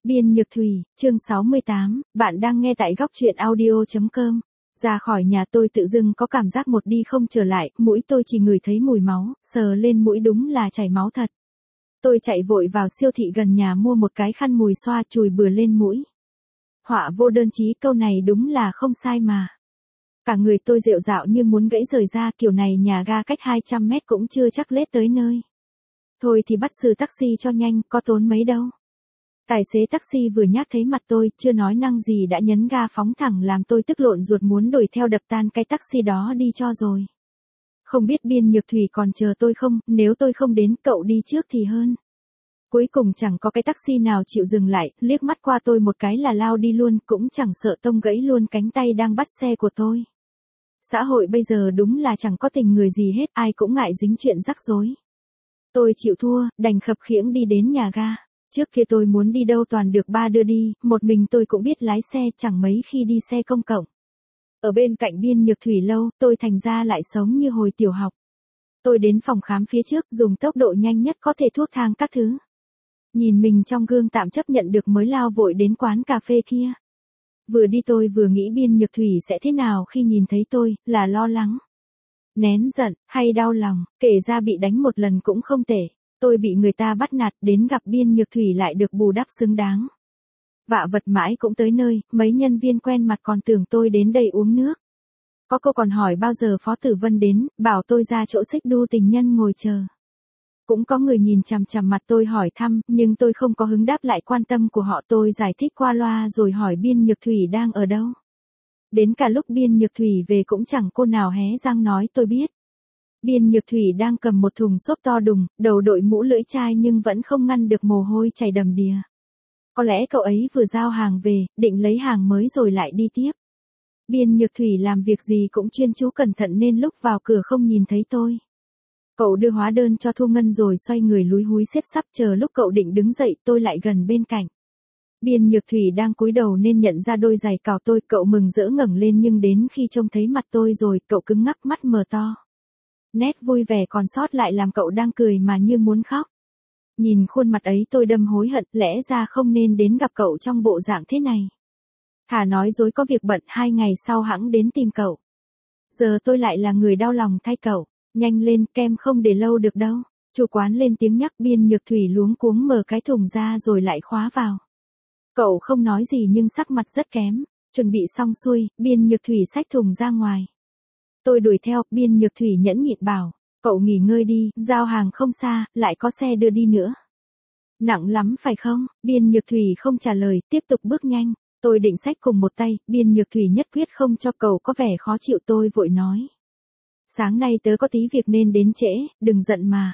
Biên Nhược Thủy, chương 68, bạn đang nghe tại góc truyện audio.com. Ra khỏi nhà tôi tự dưng có cảm giác một đi không trở lại, mũi tôi chỉ ngửi thấy mùi máu, sờ lên mũi đúng là chảy máu thật. Tôi chạy vội vào siêu thị gần nhà mua một cái khăn mùi xoa chùi bừa lên mũi. Họa vô đơn chí, câu này đúng là không sai mà. Cả người tôi rệu rạo như muốn gãy rời ra, kiểu này nhà ga cách 200 mét cũng chưa chắc lết tới nơi. Thôi thì bắt sư taxi cho nhanh, có tốn mấy đâu. Tài xế taxi vừa nhắc thấy mặt tôi, chưa nói năng gì đã nhấn ga phóng thẳng làm tôi tức lộn ruột muốn đuổi theo đập tan cái taxi đó đi cho rồi. Không biết Biên Nhược Thủy còn chờ tôi không, nếu tôi không đến cậu đi trước thì hơn. Cuối cùng chẳng có cái taxi nào chịu dừng lại, liếc mắt qua tôi một cái là lao đi luôn, cũng chẳng sợ tông gãy luôn cánh tay đang bắt xe của tôi. Xã hội bây giờ đúng là chẳng có tình người gì hết, ai cũng ngại dính chuyện rắc rối. Tôi chịu thua, đành khập khiễng đi đến nhà ga. Trước kia tôi muốn đi đâu toàn được ba đưa đi, một mình tôi cũng biết lái xe, chẳng mấy khi đi xe công cộng. Ở bên cạnh Biên Nhược Thủy lâu, tôi thành ra lại sống như hồi tiểu học. Tôi đến phòng khám phía trước, dùng tốc độ nhanh nhất có thể thuốc thang các thứ. Nhìn mình trong gương tạm chấp nhận được mới lao vội đến quán cà phê kia. Vừa đi tôi vừa nghĩ Biên Nhược Thủy sẽ thế nào khi nhìn thấy tôi, là lo lắng, nén giận, hay đau lòng, kể ra bị đánh một lần cũng không tệ. Tôi bị người ta bắt nạt, đến gặp Biên Nhược Thủy lại được bù đắp xứng đáng. Vạ vật mãi cũng tới nơi, mấy nhân viên quen mặt còn tưởng tôi đến đây uống nước. Có cô còn hỏi bao giờ Phó Tử Vân đến, bảo tôi ra chỗ xích đu tình nhân ngồi chờ. Cũng có người nhìn chằm chằm mặt tôi hỏi thăm, nhưng tôi không có hứng đáp lại quan tâm của họ, tôi giải thích qua loa rồi hỏi Biên Nhược Thủy đang ở đâu. Đến cả lúc Biên Nhược Thủy về cũng chẳng cô nào hé răng nói tôi biết. Biên Nhược Thủy đang cầm một thùng xốp to đùng, đầu đội mũ lưỡi chai nhưng vẫn không ngăn được mồ hôi chảy đầm đìa. Có lẽ cậu ấy vừa giao hàng về, định lấy hàng mới rồi lại đi tiếp. Biên Nhược Thủy làm việc gì cũng chuyên chú cẩn thận nên lúc vào cửa không nhìn thấy tôi. Cậu đưa hóa đơn cho Thu Ngân rồi xoay người lúi húi xếp sắp, chờ lúc cậu định đứng dậy tôi lại gần bên cạnh. Biên Nhược Thủy đang cúi đầu nên nhận ra đôi giày cào tôi, cậu mừng rỡ ngẩng lên nhưng đến khi trông thấy mặt tôi rồi cậu cứng ngắc, mắt mờ to. Nét vui vẻ còn sót lại làm cậu đang cười mà như muốn khóc. Nhìn khuôn mặt ấy tôi đâm hối hận, lẽ ra không nên đến gặp cậu trong bộ dạng thế này. Thà nói dối có việc bận 2 ngày sau hẵng đến tìm cậu. Giờ tôi lại là người đau lòng thay cậu. Nhanh lên, kem không để lâu được đâu. Chủ quán lên tiếng nhắc. Biên Nhược Thủy luống cuống mở cái thùng ra rồi lại khóa vào. Cậu không nói gì nhưng sắc mặt rất kém. Chuẩn bị xong xuôi, Biên Nhược Thủy xách thùng ra ngoài. Tôi đuổi theo, Biên Nhược Thủy nhẫn nhịn bảo, cậu nghỉ ngơi đi, giao hàng không xa, lại có xe đưa đi nữa. Nặng lắm phải không? Biên Nhược Thủy không trả lời, tiếp tục bước nhanh. Tôi định xách cùng một tay, Biên Nhược Thủy nhất quyết không cho, cậu có vẻ khó chịu. Tôi vội nói. Sáng nay tớ có tí việc nên đến trễ, đừng giận mà.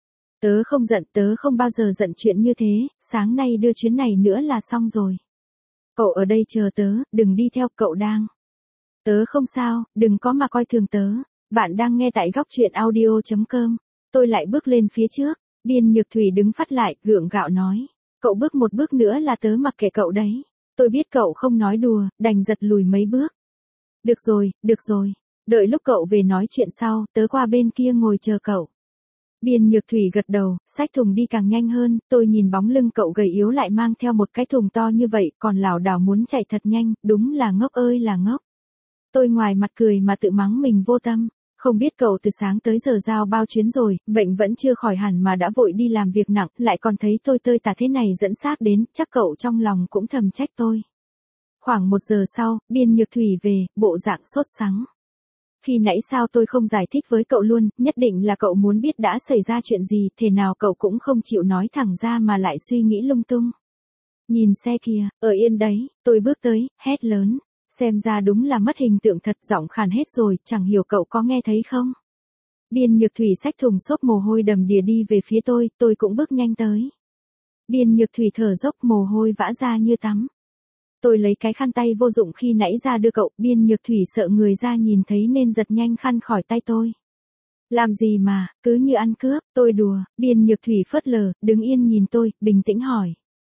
Tớ không giận, tớ không bao giờ giận chuyện như thế, sáng nay đưa chuyến này nữa là xong rồi. Cậu ở đây chờ tớ, đừng đi theo, cậu đang. Tớ không sao, đừng có mà coi thường tớ. Bạn đang nghe tại góc truyện audio.com. Tôi lại bước lên phía trước. Biên Nhược Thủy đứng phắt lại, gượng gạo nói. Cậu bước một bước nữa là tớ mặc kệ cậu đấy. Tôi biết cậu không nói đùa, đành giật lùi mấy bước. Được rồi, được rồi. Đợi lúc cậu về nói chuyện sau, tớ qua bên kia ngồi chờ cậu. Biên Nhược Thủy gật đầu, xách thùng đi càng nhanh hơn, tôi nhìn bóng lưng cậu gầy yếu lại mang theo một cái thùng to như vậy, còn lảo đảo muốn chạy thật nhanh, đúng là ngốc ơi là ngốc. Tôi ngoài mặt cười mà tự mắng mình vô tâm, không biết cậu từ sáng tới giờ giao bao chuyến rồi, bệnh vẫn chưa khỏi hẳn mà đã vội đi làm việc nặng, lại còn thấy tôi tơi tả thế này dẫn xác đến, chắc cậu trong lòng cũng thầm trách tôi. Khoảng 1 giờ sau, Biên Nhược Thủy về, bộ dạng sốt sắng. Khi nãy sao tôi không giải thích với cậu luôn, nhất định là cậu muốn biết đã xảy ra chuyện gì, thế nào cậu cũng không chịu nói thẳng ra mà lại suy nghĩ lung tung. Nhìn xe kìa, ở yên đấy, tôi bước tới, hét lớn. Xem ra đúng là mất hình tượng thật, giọng khàn hết rồi, chẳng hiểu cậu có nghe thấy không? Biên Nhược Thủy xách thùng xốp mồ hôi đầm đìa đi về phía tôi cũng bước nhanh tới. Biên Nhược Thủy thở dốc, mồ hôi vã ra như tắm. Tôi lấy cái khăn tay vô dụng khi nãy ra đưa cậu, Biên Nhược Thủy sợ người ra nhìn thấy nên giật nhanh khăn khỏi tay tôi. Làm gì mà, cứ như ăn cướp, tôi đùa. Biên Nhược Thủy phớt lờ, đứng yên nhìn tôi, bình tĩnh hỏi.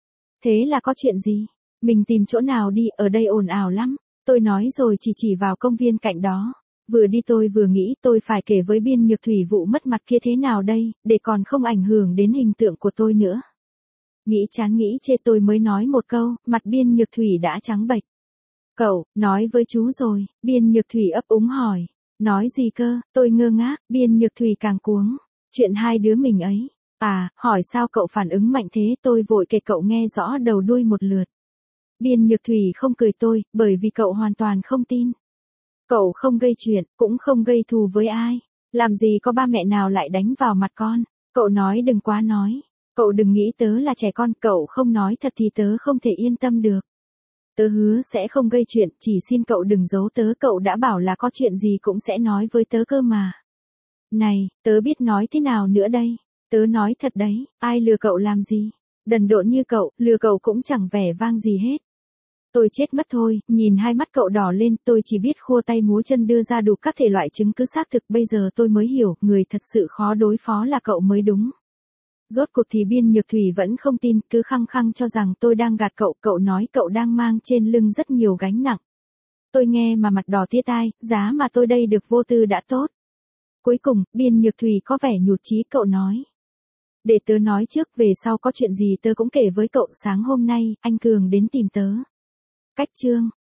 Thế là có chuyện gì? Mình tìm chỗ nào đi, ở đây ồn ào lắm. Tôi nói rồi chỉ vào công viên cạnh đó. Vừa đi tôi vừa nghĩ tôi phải kể với Biên Nhược Thủy vụ mất mặt kia thế nào đây, để còn không ảnh hưởng đến hình tượng của tôi nữa. Nghĩ chán nghĩ chê tôi mới nói một câu, mặt Biên Nhược Thủy đã trắng bệch. Cậu, nói với chú rồi, Biên Nhược Thủy ấp úng hỏi. Nói gì cơ, tôi ngơ ngác, Biên Nhược Thủy càng cuống. Chuyện hai đứa mình ấy. À, hỏi sao cậu phản ứng mạnh thế, tôi vội kể cậu nghe rõ đầu đuôi một lượt. Biên Nhược Thủy không cười tôi, bởi vì cậu hoàn toàn không tin. Cậu không gây chuyện, cũng không gây thù với ai. Làm gì có ba mẹ nào lại đánh vào mặt con. Cậu nói đừng quá nói. Cậu đừng nghĩ tớ là trẻ con, cậu không nói thật thì tớ không thể yên tâm được. Tớ hứa sẽ không gây chuyện, chỉ xin cậu đừng giấu tớ, cậu đã bảo là có chuyện gì cũng sẽ nói với tớ cơ mà. Này, tớ biết nói thế nào nữa đây? Tớ nói thật đấy, ai lừa cậu làm gì? Đần độn như cậu, lừa cậu cũng chẳng vẻ vang gì hết. Tôi chết mất thôi, nhìn hai mắt cậu đỏ lên, tôi chỉ biết khua tay múa chân đưa ra đủ các thể loại chứng cứ xác thực, bây giờ tôi mới hiểu, người thật sự khó đối phó là cậu mới đúng. Rốt cuộc thì Biên Nhược Thủy vẫn không tin, cứ khăng khăng cho rằng tôi đang gạt cậu, cậu nói cậu đang mang trên lưng rất nhiều gánh nặng. Tôi nghe mà mặt đỏ tía tai, giá mà tôi đây được vô tư đã tốt. Cuối cùng, Biên Nhược Thủy có vẻ nhụt chí, cậu nói. Để tớ nói trước, về sau có chuyện gì tớ cũng kể với cậu, sáng hôm nay, anh Cường đến tìm tớ. Cách chương